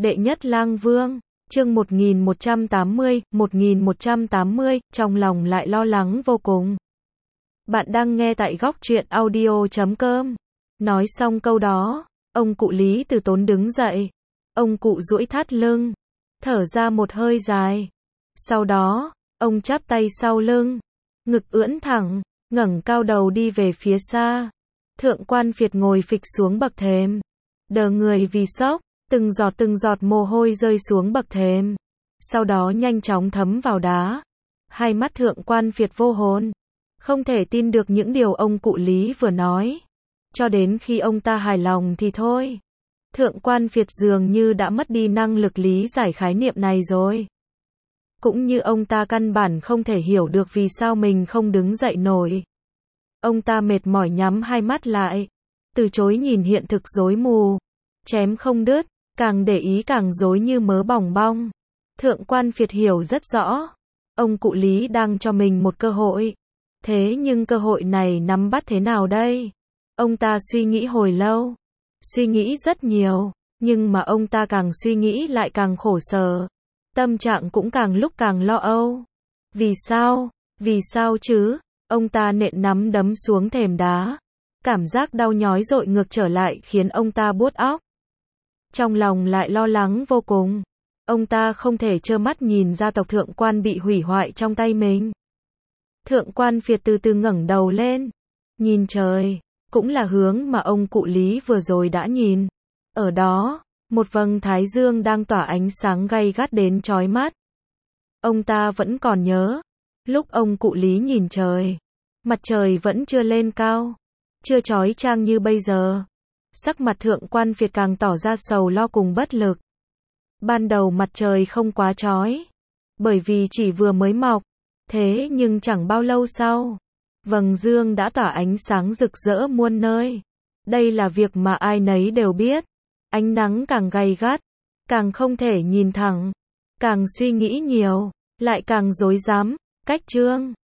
Đệ nhất lang vương, chương 1180, trong lòng lại lo lắng vô cùng. Bạn đang nghe tại góc truyện audio.com. Nói xong câu đó, ông cụ Lý Từ Tốn đứng dậy. Ông cụ duỗi thắt lưng, thở ra một hơi dài. Sau đó, ông chắp tay sau lưng, ngực ưỡn thẳng, ngẩng cao đầu đi về phía xa. Thượng quan Việt ngồi phịch xuống bậc thềm, đờ người vì sốc, từng giọt mồ hôi rơi xuống bậc thềm, sau đó nhanh chóng thấm vào đá. Hai mắt thượng quan Việt vô hồn, không thể tin được những điều ông cụ Lý vừa nói. Cho đến khi ông ta hài lòng thì thôi. Thượng quan Việt dường như đã mất đi năng lực lý giải khái niệm này rồi. Cũng như ông ta căn bản không thể hiểu được vì sao mình không đứng dậy nổi. Ông ta mệt mỏi nhắm hai mắt lại, từ chối nhìn hiện thực rối mù, chém không đứt, càng để ý càng rối như mớ bòng bong. Thượng quan Việt hiểu rất rõ, ông cụ Lý đang cho mình một cơ hội. Thế nhưng cơ hội này nắm bắt thế nào đây? Ông ta suy nghĩ hồi lâu, suy nghĩ rất nhiều, nhưng mà ông ta càng suy nghĩ lại càng khổ sở. Tâm trạng cũng càng lúc càng lo âu. Vì sao? Vì sao chứ? Ông ta nện nắm đấm xuống thềm đá. Cảm giác đau nhói dội ngược trở lại khiến ông ta buốt óc. Trong lòng lại lo lắng vô cùng. Ông ta không thể trơ mắt nhìn gia tộc thượng quan bị hủy hoại trong tay mình. Thượng quan Việt từ từ ngẩng đầu lên, nhìn trời, cũng là hướng mà ông cụ Lý vừa rồi đã nhìn. Ở đó, một vầng thái dương đang tỏa ánh sáng gay gắt đến chói mắt. Ông ta vẫn còn nhớ, lúc ông cụ Lý nhìn trời, mặt trời vẫn chưa lên cao, chưa chói chang như bây giờ. Sắc mặt thượng quan Việt càng tỏ ra sầu lo cùng bất lực. Ban đầu mặt trời không quá chói, bởi vì chỉ vừa mới mọc. Thế nhưng chẳng bao lâu sau, vầng dương đã tỏa ánh sáng rực rỡ muôn nơi. Đây là việc mà ai nấy đều biết. Ánh nắng càng gay gắt, càng không thể nhìn thẳng, càng suy nghĩ nhiều, lại càng rối rắm. Cách chương